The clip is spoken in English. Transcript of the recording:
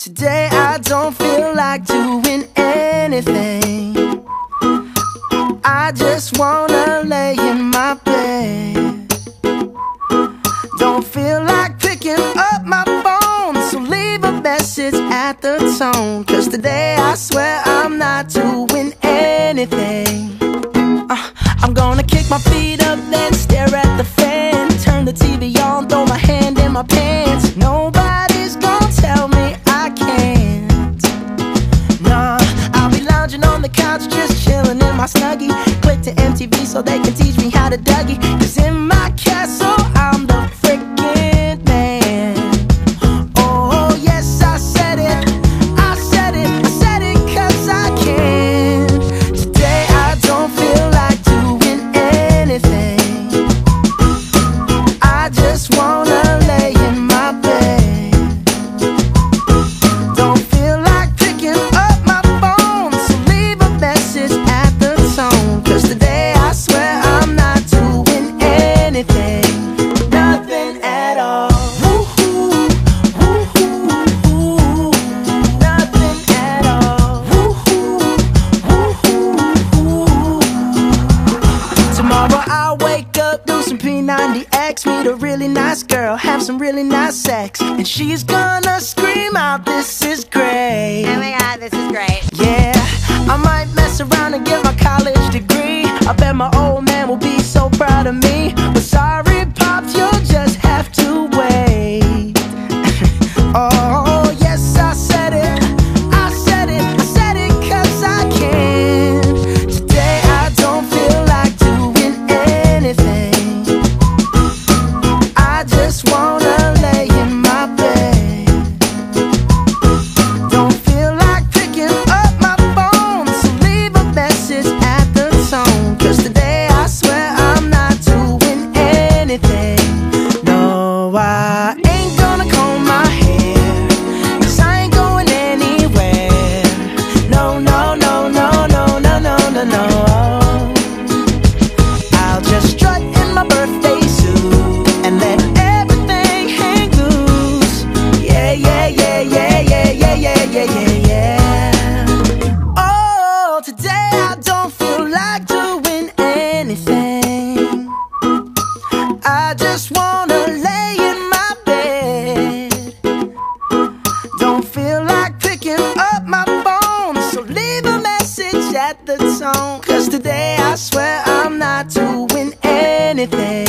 Today I don't feel like doing anything. I just wanna lay in my bed. Don't feel like picking up my phone, so leave a message at the tone. 'Cause today I swear I'm not doing anything. I'm gonna kick my feet up, then stare at the fan. Turn the TV on, throw my hand in my pants. Nobody's gonna tell me I can't. Nah, I'll be lounging on the couch, just chilling in my Snuggie. Click to MTV so they can teach me how to Dougie. 'Cause in my castle, I'm the freaking man. Oh yes, I said it, I said it, I said it 'cause I can. Today I don't feel like doing anything. I just wanna lay in my bed. Don't feel like picking up my phone, so leave a message at the tone. 'Cause today I swear I'm not doing anything. Nothing at all. Woo-hoo, woo-hoo, nothing at all. Woo-hoo, woo-hoo. Tomorrow I'll wake up, do some P90X, meet a really nice girl, have some really nice sex, and she's gonna scream out, "This is great." Oh my god, this is great. Yeah, I might mess around and get my college degree. I bet my old man will be so proud of me. But sorry, Pops, you'll just have to wait. Oh, yes, I said it, I said it, I said it 'cause I can. Today I don't feel like doing anything. I just wanna lay in my bed. Don't feel like picking up my phone, so leave a message at the tone. 'Cause today I swear I'm not doing anything. No, I ain't gonna comb my hair, 'cause I ain't going anywhere. No, no, no, no, no, no, no, no, no. I'll just strut in my birthday suit and let everything hang loose. Yeah, yeah, yeah, yeah, yeah, yeah, yeah, yeah, yeah, yeah. Oh, today I don't feel like doing anything. I just wanna lay in my bed. Don't feel like picking up my phone, so leave a message at the tone. 'Cause today I swear I'm not doing anything.